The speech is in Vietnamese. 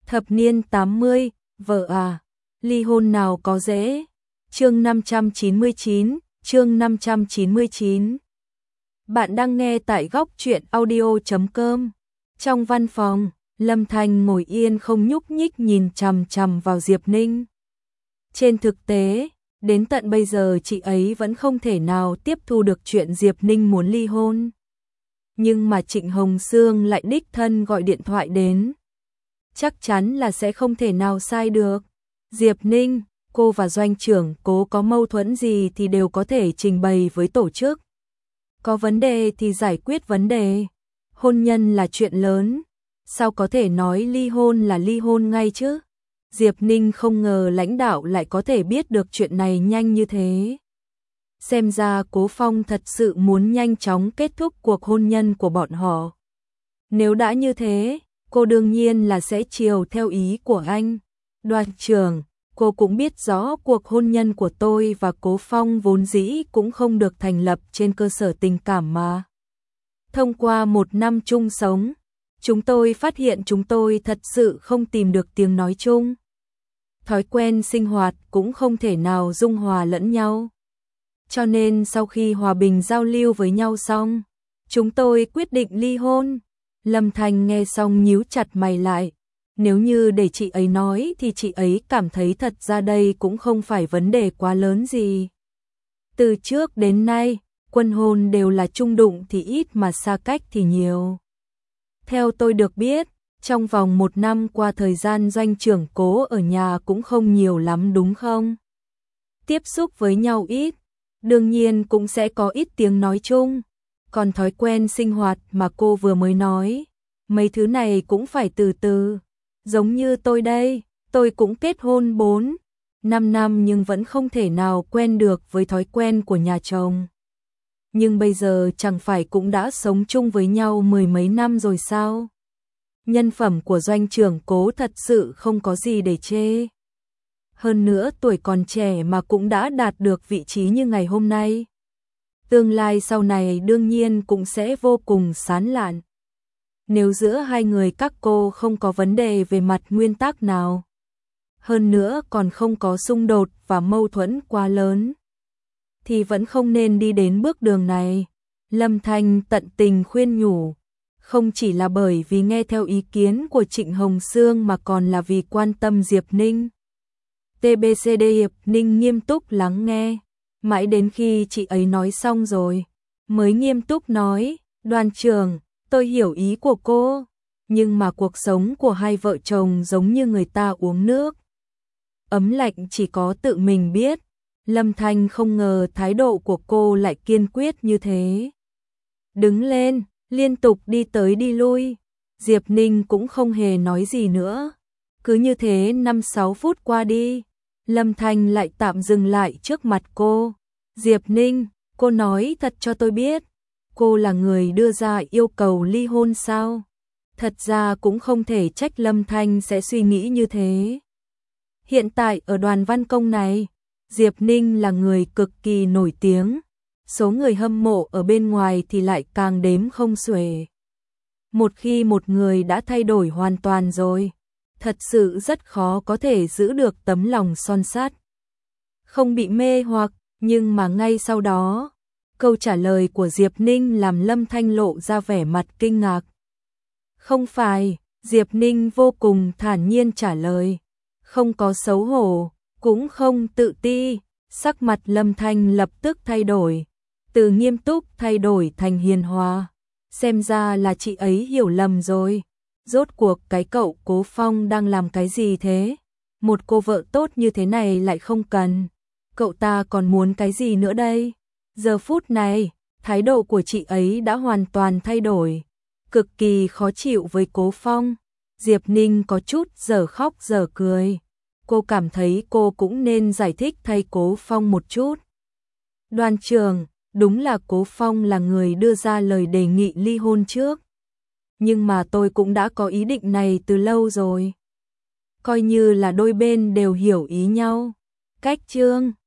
Thập niên 80, vợ à, ly hôn nào có dễ. Chương 599, chương 599. Bạn đang nghe tại góc truyện audio.com. Trong văn phòng, Lâm Thanh ngồi yên không nhúc nhích nhìn chằm chằm vào Diệp Ninh. Trên thực tế, đến tận bây giờ chị ấy vẫn không thể nào tiếp thu được chuyện Diệp Ninh muốn ly hôn. Nhưng mà Trịnh Hồng Sương lại đích thân gọi điện thoại đến. Chắc chắn là sẽ không thể nào sai được. Diệp Ninh, cô và doanh trưởng Cố có mâu thuẫn gì thì đều có thể trình bày với tổ chức. Có vấn đề thì giải quyết vấn đề. Hôn nhân là chuyện lớn, sao có thể nói ly hôn là ly hôn ngay chứ? Diệp Ninh không ngờ lãnh đạo lại có thể biết được chuyện này nhanh như thế. Xem ra Cố Phong thật sự muốn nhanh chóng kết thúc cuộc hôn nhân của bọn họ. Nếu đã như thế, cô đương nhiên là sẽ chiều theo ý của anh. Đoàn trưởng, cô cũng biết rõ cuộc hôn nhân của tôi và Cố Phong vốn dĩ cũng không được thành lập trên cơ sở tình cảm mà. Thông qua một năm chung sống, chúng tôi phát hiện chúng tôi thật sự không tìm được tiếng nói chung. Thói quen sinh hoạt cũng không thể nào dung hòa lẫn nhau. Cho nên sau khi hòa bình giao lưu với nhau xong, chúng tôi quyết định ly hôn. Lâm Thanh nghe xong nhíu chặt mày lại. Nếu như để chị ấy nói thì chị ấy cảm thấy thật ra đây cũng không phải vấn đề quá lớn gì. Từ trước đến nay, quân hôn đều là chung đụng thì ít mà xa cách thì nhiều. Theo tôi được biết, trong vòng 1 năm qua thời gian doanh trưởng Cố ở nhà cũng không nhiều lắm đúng không? Tiếp xúc với nhau ít, đương nhiên cũng sẽ có ít tiếng nói chung. Còn thói quen sinh hoạt mà cô vừa mới nói, mấy thứ này cũng phải từ từ. Giống như tôi đây, tôi cũng kết hôn 4-5 năm nhưng vẫn không thể nào quen được với thói quen của nhà chồng. Nhưng bây giờ chẳng phải cũng đã sống chung với nhau 10 mấy năm rồi sao? Nhân phẩm của doanh trưởng Cố thật sự không có gì để chê. Hơn nữa tuổi còn trẻ mà cũng đã đạt được vị trí như ngày hôm nay. Tương lai sau này đương nhiên cũng sẽ vô cùng sáng lạn. Nếu giữa hai người các cô không có vấn đề về mặt nguyên tắc nào, hơn nữa còn không có xung đột và mâu thuẫn quá lớn, thì vẫn không nên đi đến bước đường này. Lâm Thanh tận tình khuyên nhủ, không chỉ là bởi vì nghe theo ý kiến của Trịnh Hồng Sương mà còn là vì quan tâm Diệp Ninh. TBCD Diệp Ninh nghiêm túc lắng nghe, mãi đến khi chị ấy nói xong rồi, mới nghiêm túc nói, đoàn trưởng, tôi hiểu ý của cô, nhưng mà cuộc sống của hai vợ chồng giống như người ta uống nước. Ấm lạnh chỉ có tự mình biết. Lâm Thanh không ngờ thái độ của cô lại kiên quyết như thế. Đứng lên, liên tục đi tới đi lui. Diệp Ninh cũng không hề nói gì nữa. Cứ như thế 5-6 phút qua đi, Lâm Thanh lại tạm dừng lại trước mặt cô. Diệp Ninh, cô nói thật cho tôi biết, cô là người đưa ra yêu cầu ly hôn sao? Thật ra cũng không thể trách Lâm Thanh sẽ suy nghĩ như thế. Hiện tại ở đoàn văn công này, Diệp Ninh là người cực kỳ nổi tiếng, số người hâm mộ ở bên ngoài thì lại càng đếm không xuể. Một khi một người đã thay đổi hoàn toàn rồi, thật sự rất khó có thể giữ được tấm lòng son sắt. Không bị mê hoặc, nhưng mà ngay sau đó, câu trả lời của Diệp Ninh làm Lâm Thanh lộ ra vẻ mặt kinh ngạc. Không phải, Diệp Ninh vô cùng thản nhiên trả lời, không có xấu hổ, cũng không tự ti. Sắc mặt Lâm Thanh lập tức thay đổi, từ nghiêm túc thay đổi thành hiền hòa. Xem ra là chị ấy hiểu lầm rồi. Rốt cuộc cái cậu Cố Phong đang làm cái gì thế? Một cô vợ tốt như thế này lại không cần. Cậu ta còn muốn cái gì nữa đây? Giờ phút này, thái độ của chị ấy đã hoàn toàn thay đổi. Cực kỳ khó chịu với Cố Phong. Diệp Ninh có chút giờ khóc giờ cười. Cô cảm thấy cô cũng nên giải thích thay Cố Phong một chút. Đoàn trưởng, đúng là Cố Phong là người đưa ra lời đề nghị ly hôn trước. Nhưng mà tôi cũng đã có ý định này từ lâu rồi. Coi như là đôi bên đều hiểu ý nhau. Cách chương